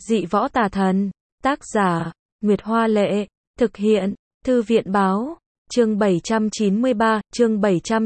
Dị võ tà thần. Tác giả, Nguyệt Hoa Lệ. Thực hiện, Thư viện Báo. Chương 793, chương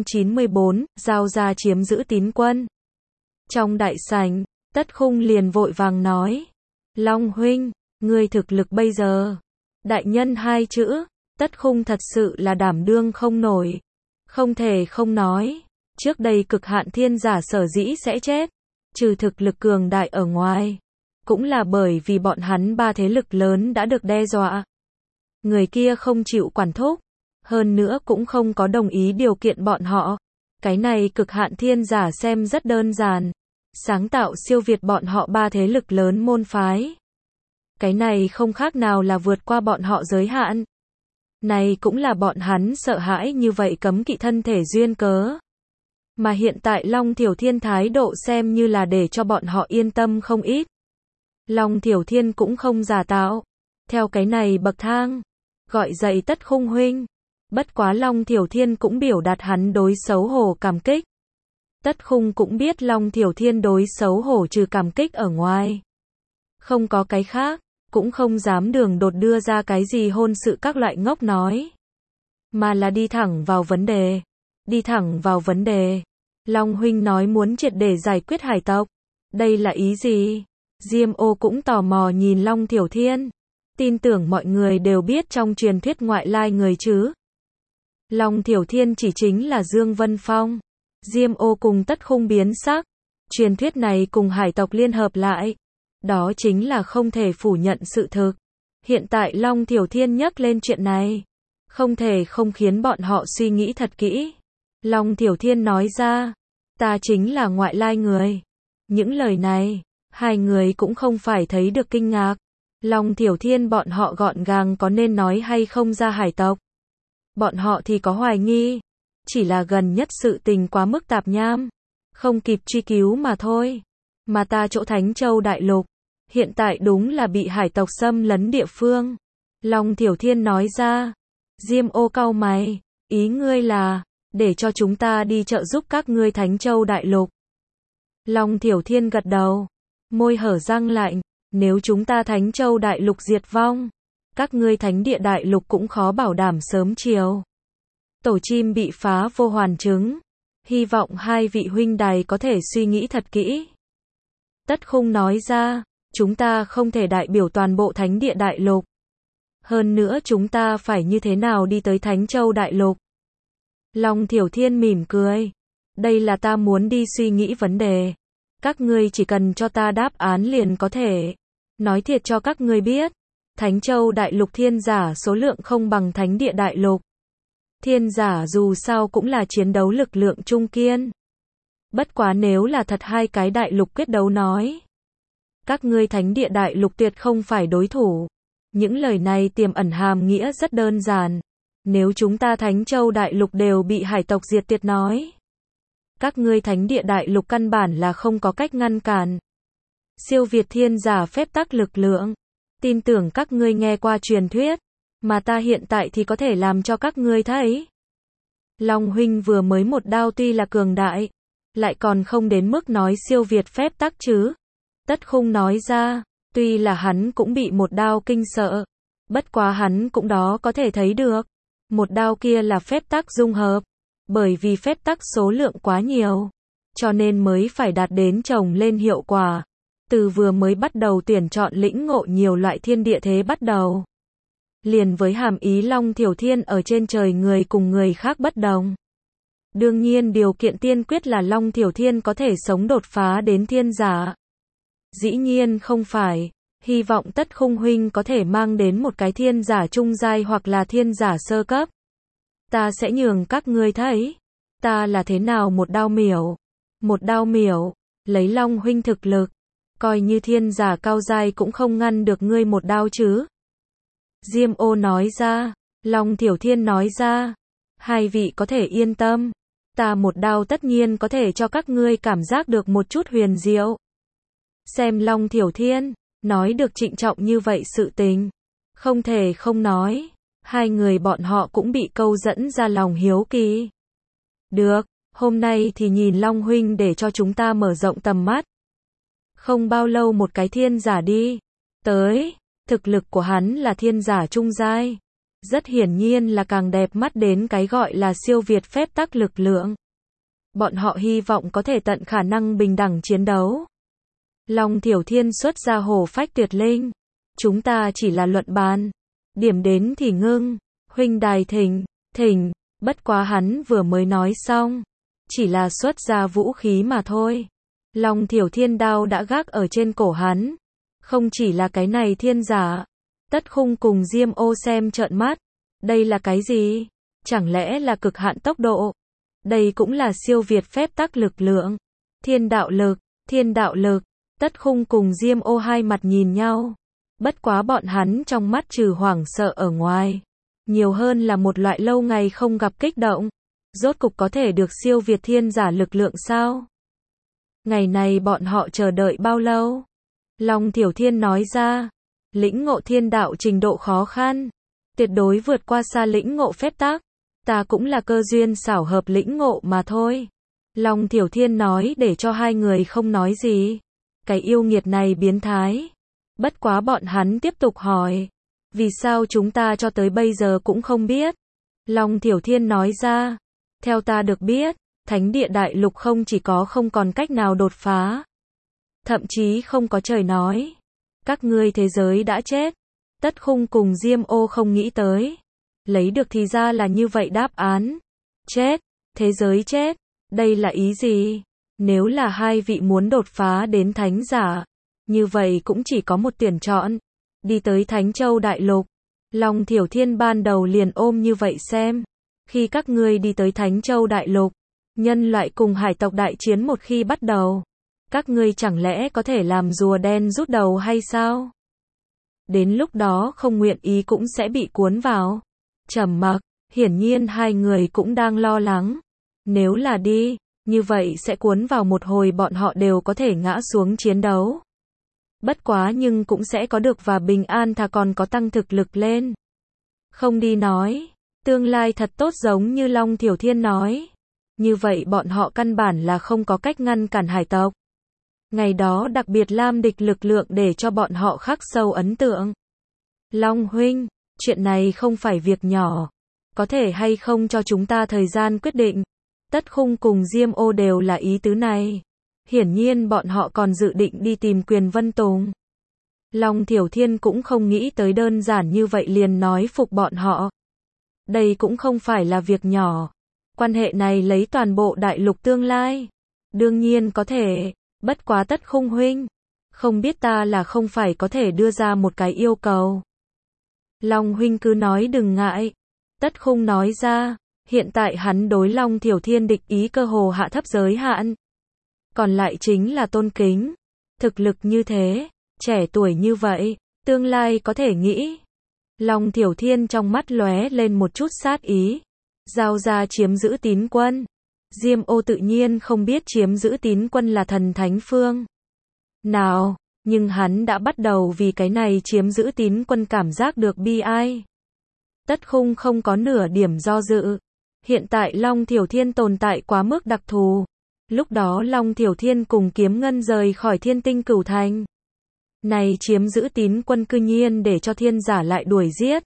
794, giao ra chiếm giữ Tín quân. Trong đại sảnh, Tất Khung liền vội vàng nói. Long huynh, ngươi thực lực bây giờ. Đại nhân hai chữ, Tất Khung thật sự là đảm đương không nổi. Không thể không nói, trước đây cực hạn thiên giả sở dĩ sẽ chết, trừ thực lực cường đại ở ngoài, cũng là bởi vì bọn hắn ba thế lực lớn đã được đe dọa. Người kia không chịu quản thúc, hơn nữa cũng không có đồng ý điều kiện bọn họ. Cái này cực hạn thiên giả xem rất đơn giản, sáng tạo siêu việt bọn họ ba thế lực lớn môn phái. Cái này không khác nào là vượt qua bọn họ giới hạn. Này cũng là bọn hắn sợ hãi như vậy cấm kỵ thân thể duyên cớ. Mà hiện tại Long Thiểu Thiên thái độ xem như là để cho bọn họ yên tâm không ít. Long Thiểu Thiên cũng không giả tạo. Theo cái này bậc thang, gọi dậy Tất Khung huynh. Bất quá Long Thiểu Thiên cũng biểu đạt hắn đối xấu hổ cảm kích. Tất Khung cũng biết Long Thiểu Thiên đối xấu hổ trừ cảm kích ở ngoài. Không có cái khác, cũng không dám đường đột đưa ra cái gì hôn sự các loại ngốc nói. Mà là đi thẳng vào vấn đề. Đi thẳng vào vấn đề. Long huynh nói muốn triệt để giải quyết hải tộc. Đây là ý gì? Diêm Ô cũng tò mò nhìn Long Thiểu Thiên. Tin tưởng mọi người đều biết trong truyền thuyết ngoại lai người chứ. Long Thiểu Thiên chỉ chính là Dương Vân Phong. Diêm Ô cùng Tất Khung biến sắc. Truyền thuyết này cùng hải tộc liên hợp lại. Đó chính là không thể phủ nhận sự thực. Hiện tại Long Thiểu Thiên nhắc lên chuyện này, không thể không khiến bọn họ suy nghĩ thật kỹ. Long Thiểu Thiên nói ra, ta chính là ngoại lai người. Những lời này, hai người cũng không phải thấy được kinh ngạc. Long Thiểu Thiên bọn họ gọn gàng có nên nói hay không ra hải tộc. Bọn họ thì có hoài nghi, chỉ là gần nhất sự tình quá mức tạp nham, không kịp truy cứu mà thôi. Mà ta chỗ Thánh Châu Đại Lục, hiện tại đúng là bị hải tộc xâm lấn địa phương. Long Thiểu Thiên nói ra. Diêm Ô cau mày, ý ngươi là, để cho chúng ta đi trợ giúp các ngươi Thánh Châu Đại Lục. Long Thiểu Thiên gật đầu, môi hở răng lạnh, nếu chúng ta Thánh Châu Đại Lục diệt vong, các ngươi Thánh Địa Đại Lục cũng khó bảo đảm sớm chiều. Tổ chim bị phá vô hoàn chứng, hy vọng hai vị huynh đài có thể suy nghĩ thật kỹ. Tất Khung nói ra, chúng ta không thể đại biểu toàn bộ Thánh Địa Đại Lục. Hơn nữa chúng ta phải như thế nào đi tới Thánh Châu Đại Lục? Long Thiểu Thiên mỉm cười. Đây là ta muốn đi suy nghĩ vấn đề. Các ngươi chỉ cần cho ta đáp án liền có thể. Nói thiệt cho các ngươi biết. Thánh Châu Đại Lục thiên giả số lượng không bằng Thánh Địa Đại Lục. Thiên giả dù sao cũng là chiến đấu lực lượng trung kiên. Bất quá nếu là thật hai cái đại lục quyết đấu nói, các ngươi Thánh Địa Đại Lục tuyệt không phải đối thủ. Những lời này tiềm ẩn hàm nghĩa rất đơn giản. Nếu chúng ta Thánh Châu Đại Lục đều bị hải tộc diệt tuyệt nói, các ngươi Thánh Địa Đại Lục căn bản là không có cách ngăn cản. Siêu việt thiên giả phép tắc lực lượng. Tin tưởng các ngươi nghe qua truyền thuyết, mà ta hiện tại thì có thể làm cho các ngươi thấy. Long huynh vừa mới một đao tuy là cường đại, lại còn không đến mức nói siêu việt phép tắc chứ. Tất Khung nói ra, tuy là hắn cũng bị một đao kinh sợ, bất quá hắn cũng đó có thể thấy được. Một đao kia là phép tắc dung hợp, bởi vì phép tắc số lượng quá nhiều, cho nên mới phải đạt đến chồng lên hiệu quả. Từ vừa mới bắt đầu tuyển chọn lĩnh ngộ nhiều loại thiên địa thế bắt đầu. Liền với hàm ý Long Thiểu Thiên ở trên trời người cùng người khác bất đồng. Đương nhiên điều kiện tiên quyết là Long Thiểu Thiên có thể sống đột phá đến thiên giả. Dĩ nhiên không phải, hy vọng Tất Khung huynh có thể mang đến một cái thiên giả trung giai hoặc là thiên giả sơ cấp. Ta sẽ nhường các ngươi thấy, ta là thế nào một đao miểu. Một đao miểu, lấy Long huynh thực lực, coi như thiên giả cao giai cũng không ngăn được ngươi một đao chứ. Diêm Ô nói ra, Long Thiểu Thiên nói ra, hai vị có thể yên tâm, ta một đao tất nhiên có thể cho các ngươi cảm giác được một chút huyền diệu. Xem Long Thiểu Thiên, nói được trịnh trọng như vậy sự tình, không thể không nói, hai người bọn họ cũng bị câu dẫn ra lòng hiếu kỳ. Được, hôm nay thì nhìn Long huynh để cho chúng ta mở rộng tầm mắt. Không bao lâu một cái thiên giả đi, tới. Thực lực của hắn là thiên giả trung giai. Rất hiển nhiên là càng đẹp mắt đến cái gọi là siêu việt phép tắc lực lượng. Bọn họ hy vọng có thể tận khả năng bình đẳng chiến đấu. Long Thiểu Thiên xuất ra hổ phách tuyệt linh. Chúng ta chỉ là luận bàn. Điểm đến thì ngưng. Huynh đài thỉnh. Bất quá hắn vừa mới nói xong. Chỉ là xuất ra vũ khí mà thôi. Long Thiểu Thiên đao đã gác ở trên cổ hắn. Không chỉ là cái này thiên giả. Tất Khung cùng Diêm Ô xem trợn mắt. Đây là cái gì? Chẳng lẽ là cực hạn tốc độ? Đây cũng là siêu việt phép tắc lực lượng. Thiên đạo lực. Tất Khung cùng Diêm Ô hai mặt nhìn nhau. Bất quá bọn hắn trong mắt trừ hoảng sợ ở ngoài. Nhiều hơn là một loại lâu ngày không gặp kích động. Rốt cục có thể được siêu việt thiên giả lực lượng sao? Ngày này bọn họ chờ đợi bao lâu? Long Thiểu Thiên nói ra. Lĩnh ngộ thiên đạo trình độ khó khăn. Tuyệt đối vượt qua xa lĩnh ngộ phép tắc. Ta cũng là cơ duyên xảo hợp lĩnh ngộ mà thôi. Long Thiểu Thiên nói để cho hai người không nói gì. Cái yêu nghiệt này biến thái. Bất quá bọn hắn tiếp tục hỏi. Vì sao chúng ta cho tới bây giờ cũng không biết? Long Thiểu Thiên nói ra. Theo ta được biết, Thánh địa đại lục không chỉ có không còn cách nào đột phá. Thậm chí không có trời nói. Các ngươi thế giới đã chết. Tất Khung cùng Diêm Ô không nghĩ tới. Lấy được thì ra là như vậy đáp án. Chết. Thế giới chết. Đây là ý gì? Nếu là hai vị muốn đột phá đến thánh giả. Như vậy cũng chỉ có một tuyển chọn. Đi tới Thánh Châu Đại Lục. Long Thiểu Thiên ban đầu liền ôm như vậy xem. Khi các ngươi đi tới Thánh Châu Đại Lục. Nhân loại cùng hải tộc đại chiến một khi bắt đầu. Các ngươi chẳng lẽ có thể làm rùa đen rút đầu hay sao? Đến lúc đó không nguyện ý cũng sẽ bị cuốn vào. Trầm mặc, hiển nhiên hai người cũng đang lo lắng. Nếu là đi, như vậy sẽ cuốn vào một hồi bọn họ đều có thể ngã xuống chiến đấu. Bất quá nhưng cũng sẽ có được và bình an thà còn có tăng thực lực lên. Không đi nói, tương lai thật tốt giống như Long Thiểu Thiên nói. Như vậy bọn họ căn bản là không có cách ngăn cản hải tộc. Ngày đó đặc biệt lam địch lực lượng để cho bọn họ khắc sâu ấn tượng. Long huynh, chuyện này không phải việc nhỏ. Có thể hay không cho chúng ta thời gian quyết định. Tất Khung cùng Diêm Ô đều là ý tứ này. Hiển nhiên bọn họ còn dự định đi tìm Quyền Vân Tùng. Long Thiểu Thiên cũng không nghĩ tới đơn giản như vậy liền nói phục bọn họ. Đây cũng không phải là việc nhỏ. Quan hệ này lấy toàn bộ đại lục tương lai. Đương nhiên có thể. Bất quá Tất Khung huynh. Không biết ta là không phải có thể đưa ra một cái yêu cầu. Long huynh cứ nói đừng ngại. Tất Khung nói ra. Hiện tại hắn đối Long Thiểu Thiên địch ý cơ hồ hạ thấp giới hạn. Còn lại chính là tôn kính. Thực lực như thế. Trẻ tuổi như vậy. Tương lai có thể nghĩ. Long Thiểu Thiên trong mắt lóe lên một chút sát ý. Giao ra chiếm giữ Tín Quân. Diêm Ô tự nhiên không biết chiếm giữ Tín Quân là thần thánh phương nào, nhưng hắn đã bắt đầu vì cái này chiếm giữ Tín Quân cảm giác được bi ai. Tất Khung không có nửa điểm do dự. Hiện tại Long Thiểu Thiên tồn tại quá mức đặc thù. Lúc đó Long Thiểu Thiên cùng Kiếm Ngân rời khỏi Thiên Tinh Cửu Thành. Này chiếm giữ Tín Quân cư nhiên để cho thiên giả lại đuổi giết.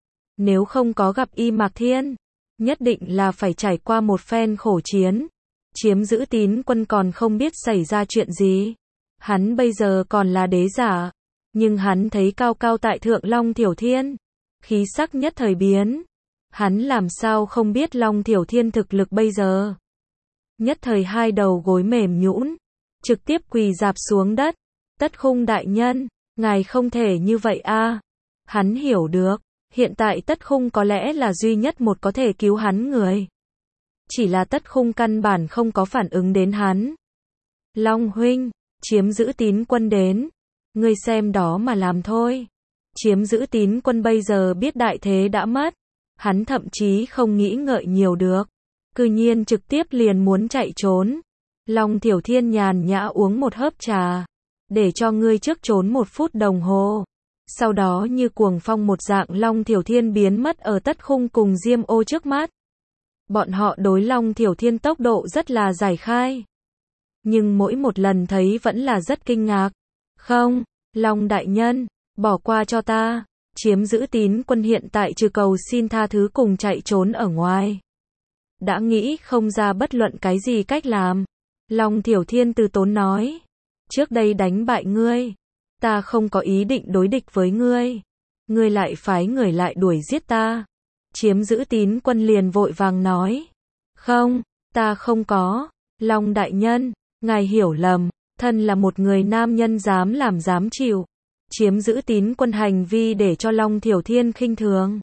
Nếu không có gặp Y Mạc Thiên, nhất định là phải trải qua một phen khổ chiến. Chiếm giữ Tín Quân còn không biết xảy ra chuyện gì. Hắn bây giờ còn là đế giả. Nhưng hắn thấy cao cao tại thượng Long Thiểu Thiên. Khí sắc nhất thời biến. Hắn làm sao không biết Long Thiểu Thiên thực lực bây giờ. Nhất thời hai đầu gối mềm nhũn. Trực tiếp quỳ rạp xuống đất. Tất Khung đại nhân. Ngài không thể như vậy a. Hắn hiểu được. Hiện tại Tất Khung có lẽ là duy nhất một có thể cứu hắn người. Chỉ là Tất Khung căn bản không có phản ứng đến hắn. Long huynh, chiếm giữ Tín Quân đến. Ngươi xem đó mà làm thôi. Chiếm giữ Tín Quân bây giờ biết đại thế đã mất. Hắn thậm chí không nghĩ ngợi nhiều được. Cư nhiên trực tiếp liền muốn chạy trốn. Long Thiểu Thiên nhàn nhã uống một hớp trà. Để cho ngươi trước trốn 1 phút đồng hồ. Sau đó như cuồng phong một dạng Long Thiểu Thiên biến mất ở Tất Khung cùng Diêm Ô trước mắt. Bọn họ đối Long Thiểu Thiên tốc độ rất là giải khai. Nhưng mỗi một lần thấy vẫn là rất kinh ngạc. Không, Long đại nhân, Bỏ qua cho ta. Chiếm giữ Tín Quân hiện tại trừ cầu xin tha thứ cùng chạy trốn ở ngoài. Đã nghĩ không ra bất luận cái gì cách làm. Long Thiểu Thiên từ tốn nói. Trước đây đánh bại ngươi. Ta không có ý định đối địch với ngươi. Ngươi lại phái người lại đuổi giết ta. Chiếm giữ Tín Quân liền vội vàng nói. Không, ta không có. Long đại nhân, ngài hiểu lầm. Thân là một người nam nhân dám làm dám chịu. Chiếm giữ Tín Quân hành vi để cho Long Thiểu Thiên khinh thường.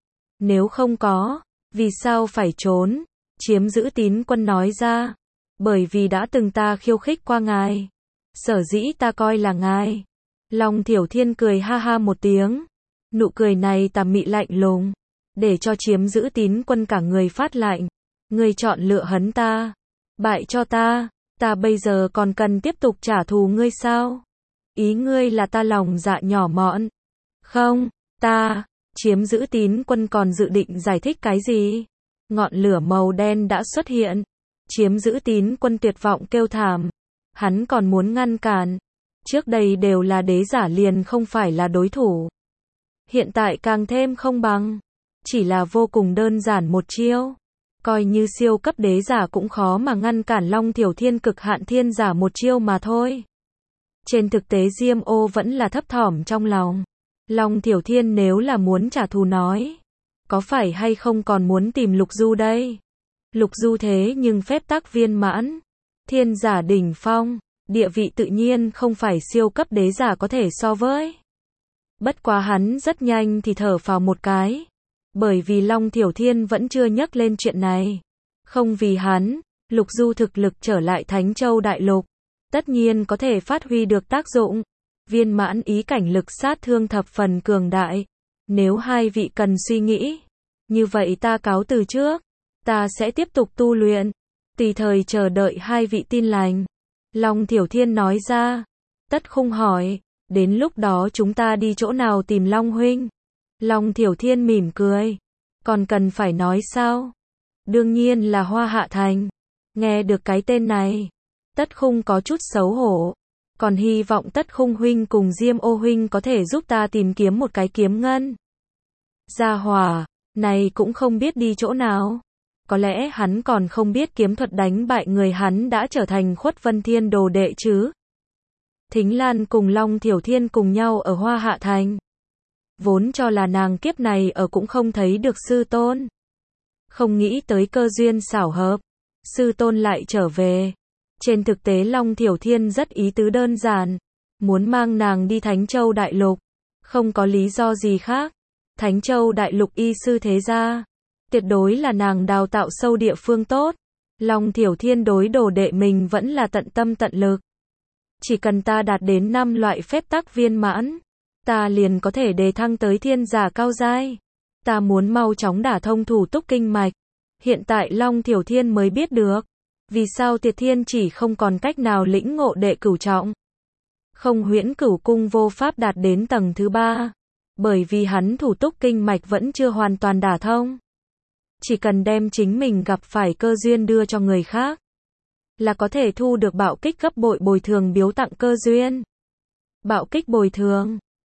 Nếu không có, vì sao phải trốn? Chiếm giữ Tín Quân nói ra. Bởi vì đã từng ta khiêu khích qua ngài. Sở dĩ ta coi là ngài. Long Thiểu Thiên cười ha ha một tiếng. Nụ cười này tà mị lạnh lùng. Để cho Chiếm giữ Tín Quân cả người phát lạnh. Ngươi chọn lựa hấn ta. Bại cho ta. Ta bây giờ còn cần tiếp tục trả thù ngươi sao? Ý ngươi là ta lòng dạ nhỏ mọn. Không, ta. Chiếm giữ Tín Quân còn dự định giải thích cái gì? Ngọn lửa màu đen đã xuất hiện. Chiếm giữ Tín Quân tuyệt vọng kêu thảm. Hắn còn muốn ngăn cản. Trước đây đều là đế giả liền không phải là đối thủ. Hiện tại càng thêm không bằng. Chỉ là vô cùng đơn giản một chiêu. Coi như siêu cấp đế giả cũng khó mà ngăn cản Long Thiểu Thiên cực hạn thiên giả một chiêu mà thôi. Trên thực tế Diêm Ô vẫn là thấp thỏm trong lòng. Long Thiểu Thiên nếu là muốn trả thù nói. Có phải hay không còn muốn tìm Lục Du đây? Lục Du thế nhưng phép tắc viên mãn. Thiên giả đỉnh phong. Địa vị tự nhiên không phải siêu cấp đế giả có thể so với. Bất quá hắn rất nhanh thì thở phào một cái. Bởi vì Long Thiểu Thiên vẫn chưa nhắc lên chuyện này. Không vì hắn, Lục Du thực lực trở lại Thánh Châu Đại Lục. Tất nhiên có thể phát huy được tác dụng. Viên mãn ý cảnh lực sát thương thập phần cường đại. Nếu hai vị cần suy nghĩ. Như vậy ta cáo từ trước. Ta sẽ tiếp tục tu luyện. Tùy thời chờ đợi hai vị tin lành. Long Thiểu Thiên nói ra. Tất Khung hỏi. Đến lúc đó chúng ta đi chỗ nào tìm Long huynh? Long Thiểu Thiên mỉm cười. Còn cần phải nói sao? Đương nhiên là Hoa Hạ Thành. Nghe được cái tên này. Tất Khung có chút xấu hổ. Còn hy vọng Tất Khung huynh cùng Diêm Ô huynh có thể giúp ta tìm kiếm một cái kiếm ngân. Gia hỏa này cũng không biết đi chỗ nào. Có lẽ hắn còn không biết kiếm thuật đánh bại người hắn đã trở thành Khuất Vân Thiên đồ đệ chứ. Thính Lan cùng Long Thiểu Thiên cùng nhau ở Hoa Hạ Thành. Vốn cho là nàng kiếp này ở cũng không thấy được sư tôn. Không nghĩ tới cơ duyên xảo hợp. Sư tôn lại trở về. Trên thực tế Long Thiểu Thiên rất ý tứ đơn giản. Muốn mang nàng đi Thánh Châu Đại Lục. Không có lý do gì khác. Thánh Châu Đại Lục y sư thế gia. Tuyệt đối là nàng đào tạo sâu địa phương tốt. Long Thiểu Thiên đối đồ đệ mình vẫn là tận tâm tận lực. Chỉ cần ta đạt đến 5 loại phép tắc viên mãn. Ta liền có thể đề thăng tới thiên giả cao giai. Ta muốn mau chóng đả thông thủ túc kinh mạch. Hiện tại Long Thiểu Thiên mới biết được. Vì sao Tiệt Thiên chỉ không còn cách nào lĩnh ngộ đệ cửu trọng. Không Huyễn Cửu Cung vô pháp đạt đến tầng thứ 3. Bởi vì hắn thủ túc kinh mạch vẫn chưa hoàn toàn đả thông. Chỉ cần đem chính mình gặp phải cơ duyên đưa cho người khác. Là có thể thu được bạo kích gấp bội bồi thường biếu tặng cơ duyên. Bạo kích bồi thường.